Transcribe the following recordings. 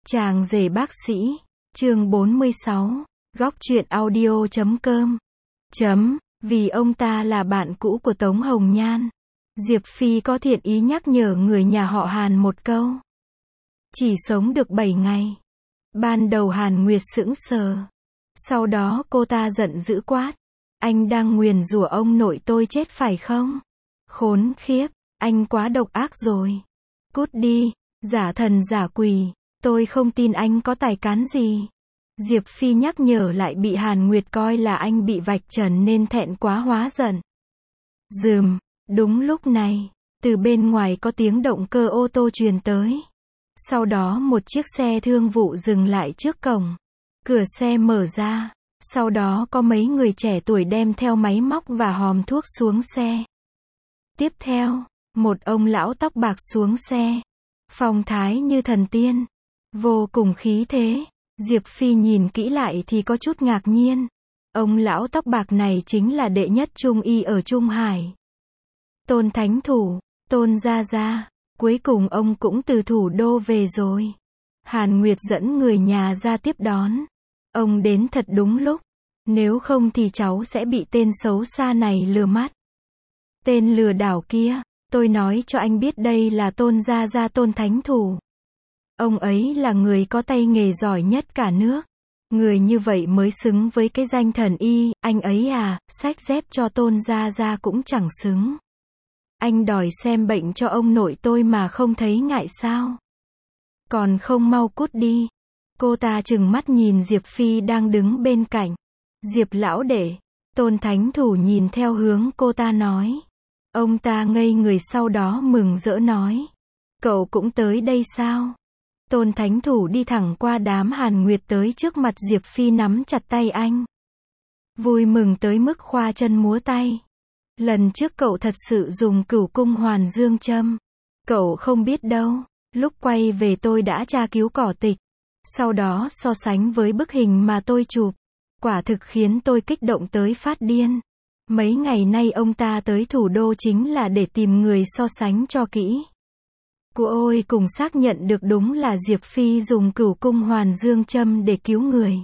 Chàng rể bác sĩ, chương 46, góc truyện audio.com. Vì ông ta là bạn cũ của Tống Hồng Nhan, Diệp Phi có thiện ý nhắc nhở người nhà họ Hàn một câu. Chỉ sống được 7 ngày. Ban đầu Hàn Nguyệt sững sờ. Sau đó cô ta giận dữ quát. Anh đang nguyền rủa ông nội tôi chết phải không? Khốn khiếp, anh quá độc ác rồi. Cút đi, giả thần giả quỷ, tôi không tin anh có tài cán gì. Diệp Phi nhắc nhở lại bị Hàn Nguyệt coi là anh bị vạch trần nên thẹn quá hóa giận. Đúng lúc này, từ bên ngoài có tiếng động cơ ô tô truyền tới. Sau đó một chiếc xe thương vụ dừng lại trước cổng. Cửa xe mở ra, sau đó có mấy người trẻ tuổi đem theo máy móc và hòm thuốc xuống xe. Tiếp theo, một ông lão tóc bạc xuống xe. Phong thái như thần tiên, vô cùng khí thế. Diệp Phi nhìn kỹ lại thì có chút ngạc nhiên. Ông lão tóc bạc này chính là đệ nhất trung y ở Trung Hải. Tôn Thánh Thủ, Tôn Gia Gia, cuối cùng ông cũng từ thủ đô về rồi. Hàn Nguyệt dẫn người nhà ra tiếp đón. Ông đến thật đúng lúc, nếu không thì cháu sẽ bị tên xấu xa này lừa mắt. Tên lừa đảo kia, tôi nói cho anh biết đây là Tôn Gia Gia Tôn Thánh Thủ. Ông ấy là người có tay nghề giỏi nhất cả nước. Người như vậy mới xứng với cái danh thần y, anh ấy à, xách dép cho Tôn Gia Gia cũng chẳng xứng. Anh đòi xem bệnh cho ông nội tôi mà không thấy ngại sao? Còn không mau cút đi. Cô ta trừng mắt nhìn Diệp Phi đang đứng bên cạnh. Diệp lão đệ, Tôn Thánh Thủ nhìn theo hướng cô ta nói. Ông ta ngây người sau đó mừng rỡ nói. Cậu cũng tới đây sao? Tôn Thánh Thủ đi thẳng qua đám Hàn Nguyệt tới trước mặt Diệp Phi nắm chặt tay anh. Vui mừng tới mức khoa chân múa tay. Lần trước cậu thật sự dùng Cửu Cung Hoàn Dương châm. Cậu không biết đâu, lúc quay về tôi đã tra cứu cỏ tịch. Sau đó so sánh với bức hình mà tôi chụp. Quả thực khiến tôi kích động tới phát điên. Mấy ngày nay ông ta tới thủ đô chính là để tìm người so sánh cho kỹ. Cô ôi cùng xác nhận được đúng là Diệp Phi dùng Cửu Cung Hoàn Dương châm để cứu người.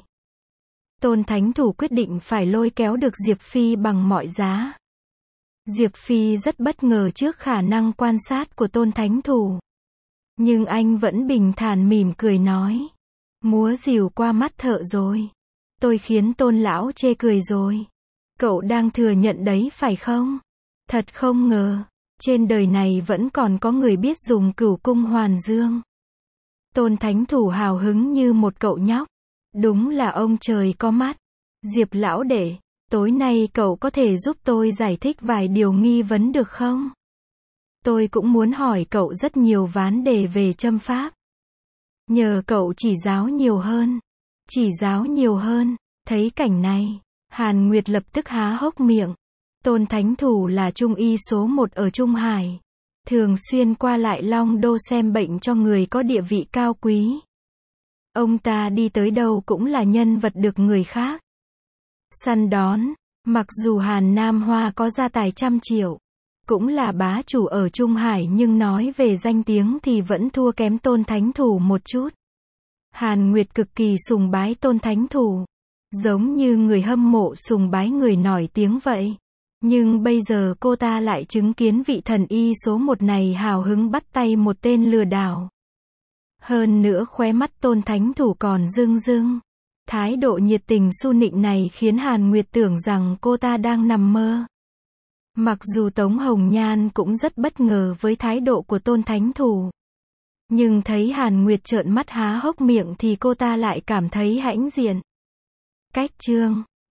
Tôn Thánh Thủ quyết định phải lôi kéo được Diệp Phi bằng mọi giá. Diệp Phi rất bất ngờ trước khả năng quan sát của Tôn Thánh Thủ. Nhưng anh vẫn bình thản mỉm cười nói. Múa rìu qua mắt thợ rồi. Tôi khiến Tôn lão chê cười rồi. Cậu đang thừa nhận đấy phải không? Thật không ngờ, trên đời này vẫn còn có người biết dùng Cửu Cung Hoàn Dương. Tôn Thánh Thủ hào hứng như một cậu nhóc. Đúng là ông trời có mắt. Diệp lão đệ, tối nay cậu có thể giúp tôi giải thích vài điều nghi vấn được không? Tôi cũng muốn hỏi cậu rất nhiều vấn đề về châm pháp. Nhờ cậu chỉ giáo nhiều hơn. Chỉ giáo nhiều hơn. Thấy cảnh này, Hàn Nguyệt lập tức há hốc miệng. Tôn Thánh Thủ là trung y số 1 ở Trung Hải. Thường xuyên qua lại Long Đô xem bệnh cho người có địa vị cao quý. Ông ta đi tới đâu cũng là nhân vật được người khác săn đón. Mặc dù Hàn Nam Hoa có gia tài trăm triệu, cũng là bá chủ ở Trung Hải nhưng nói về danh tiếng thì vẫn thua kém Tôn Thánh Thủ một chút. Hàn Nguyệt cực kỳ sùng bái Tôn Thánh Thủ. Giống như người hâm mộ sùng bái người nổi tiếng vậy. Nhưng bây giờ cô ta lại chứng kiến vị thần y số 1 này hào hứng bắt tay một tên lừa đảo. Hơn nữa khóe mắt Tôn Thánh Thủ còn rưng rưng. Thái độ nhiệt tình su nịnh này khiến Hàn Nguyệt tưởng rằng cô ta đang nằm mơ. Mặc dù Tống Hồng Nhan cũng rất bất ngờ với thái độ của Tôn Thánh Thủ. Nhưng thấy Hàn Nguyệt trợn mắt há hốc miệng thì cô ta lại cảm thấy hãnh diện. Cách chương